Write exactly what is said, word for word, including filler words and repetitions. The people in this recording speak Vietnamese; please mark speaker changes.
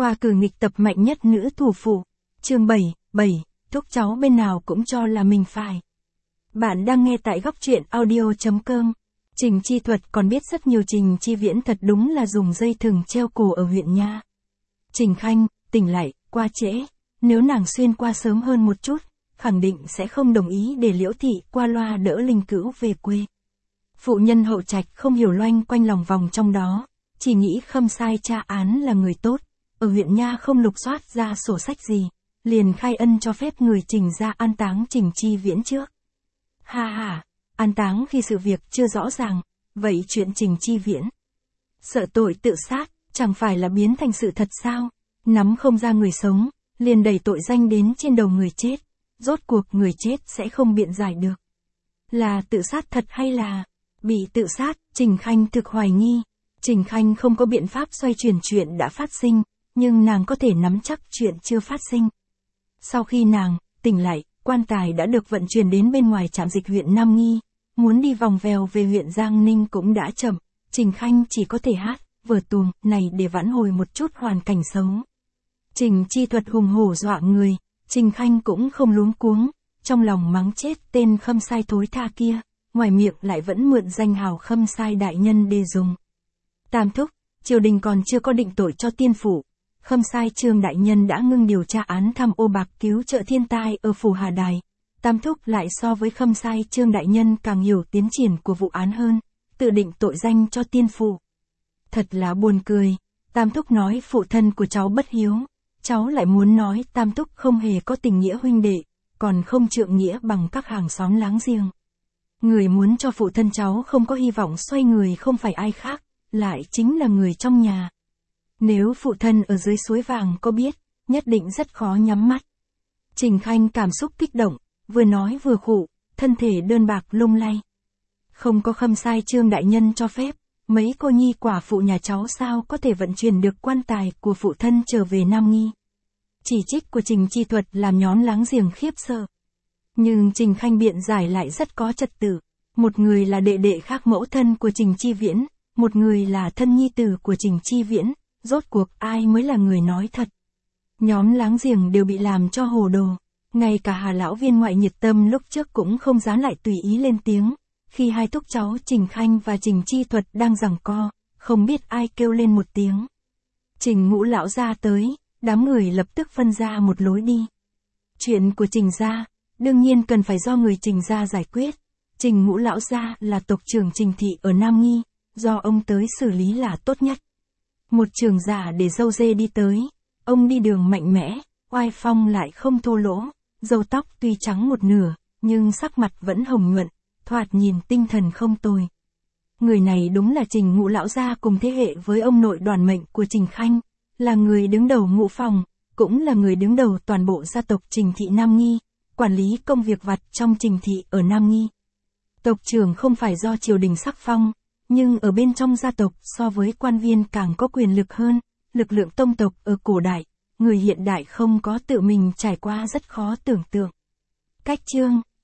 Speaker 1: Khoa cử nghịch tập mạnh nhất nữ thủ phụ. Chương bảy, bảy, thúc cháu bên nào cũng cho là mình phải. Bạn đang nghe tại góc truyện audio chấm com. Trình Chi Thuật còn biết rất nhiều Trình Chi Viễn thật đúng là dùng dây thừng treo cổ ở huyện nha. Trình Khanh, tỉnh lại, qua trễ. Nếu nàng xuyên qua sớm hơn một chút, khẳng định sẽ không đồng ý để Liễu Thị qua loa đỡ Linh Cữu về quê. Phụ nhân hậu trạch không hiểu loanh quanh lòng vòng trong đó, chỉ nghĩ Khâm Sai tra án là người tốt, ở huyện nha không lục soát ra sổ sách gì, liền khai ân cho phép người Trình ra an táng Trình Chi Viễn trước. Ha ha, an táng khi sự việc chưa rõ ràng, vậy chuyện Trình Chi Viễn sợ tội tự sát, chẳng phải là biến thành sự thật sao? Nắm không ra người sống, liền đẩy tội danh đến trên đầu người chết, rốt cuộc người chết sẽ không biện giải được. Là tự sát thật hay là bị tự sát? Trình Khanh thực hoài nghi. Trình Khanh không có biện pháp xoay chuyển chuyện đã phát sinh, nhưng nàng có thể nắm chắc chuyện chưa phát sinh. Sau khi nàng tỉnh lại, quan tài đã được vận chuyển đến bên ngoài trạm dịch huyện Nam Nghi, muốn đi vòng vèo về huyện Giang Ninh cũng đã chậm, Trình Khanh chỉ có thể hát vở tuồng này để vãn hồi một chút hoàn cảnh xấu. Trình Chi Thuật hùng hổ dọa người, Trình Khanh cũng không luống cuống, trong lòng mắng chết tên Khâm Sai thối tha kia, ngoài miệng lại vẫn mượn danh hào Khâm Sai đại nhân để dùng. Tam thúc, triều đình còn chưa có định tội cho tiên phủ. Khâm Sai Trương đại nhân đã ngưng điều tra án tham ô bạc cứu trợ thiên tai ở phủ Hà Đài. Tam thúc lại so với Khâm Sai Trương đại nhân càng hiểu tiến triển của vụ án hơn, tự định tội danh cho tiên phủ. Thật là buồn cười, Tam thúc nói phụ thân của cháu bất hiếu, cháu lại muốn nói Tam thúc không hề có tình nghĩa huynh đệ, còn không trượng nghĩa bằng các hàng xóm láng giềng. Người muốn cho phụ thân cháu không có hy vọng xoay người không phải ai khác, lại chính là người trong nhà. Nếu phụ thân ở dưới suối vàng có biết, nhất định rất khó nhắm mắt. Trình Khanh cảm xúc kích động, vừa nói vừa khụ, thân thể đơn bạc lung lay. Không có Khâm Sai Trương đại nhân cho phép, mấy cô nhi quả phụ nhà cháu sao có thể vận chuyển được quan tài của phụ thân trở về Nam Nghi. Chỉ trích của Trình Chi Thuật làm nhóm láng giềng khiếp sợ. Nhưng Trình Khanh biện giải lại rất có trật tự. Một người là đệ đệ khác mẫu thân của Trình Chi Viễn, một người là thân nhi tử của Trình Chi Viễn, rốt cuộc ai mới là người nói thật. Nhóm láng giềng đều bị làm cho hồ đồ, ngay cả Hà lão viên ngoại nhiệt tâm lúc trước cũng không dám lại tùy ý lên tiếng, khi hai thúc cháu Trình Khanh và Trình Chi Thuật đang giằng co, không biết ai kêu lên một tiếng. Trình Ngũ lão gia tới, đám người lập tức phân ra một lối đi. Chuyện của Trình gia, đương nhiên cần phải do người Trình gia giải quyết. Trình Ngũ lão gia là tộc trưởng Trình thị ở Nam Nghi, do ông tới xử lý là tốt nhất. Một trưởng giả để dâu dê đi tới, ông đi đường mạnh mẽ, oai phong lại không thô lỗ, râu tóc tuy trắng một nửa, nhưng sắc mặt vẫn hồng nhuận, thoạt nhìn tinh thần không tồi. Người này đúng là Trình Ngũ lão gia cùng thế hệ với ông nội Đoàn Mệnh của Trình Khanh, là người đứng đầu ngũ phòng, cũng là người đứng đầu toàn bộ gia tộc Trình thị Nam Nghi, quản lý công việc vặt trong Trình thị ở Nam Nghi. Tộc trưởng không phải do triều đình sắc phong, nhưng ở bên trong gia tộc so với quan viên càng có quyền lực hơn, lực lượng tông tộc ở cổ đại, người hiện đại không có tự mình trải qua rất khó tưởng tượng. Cách chương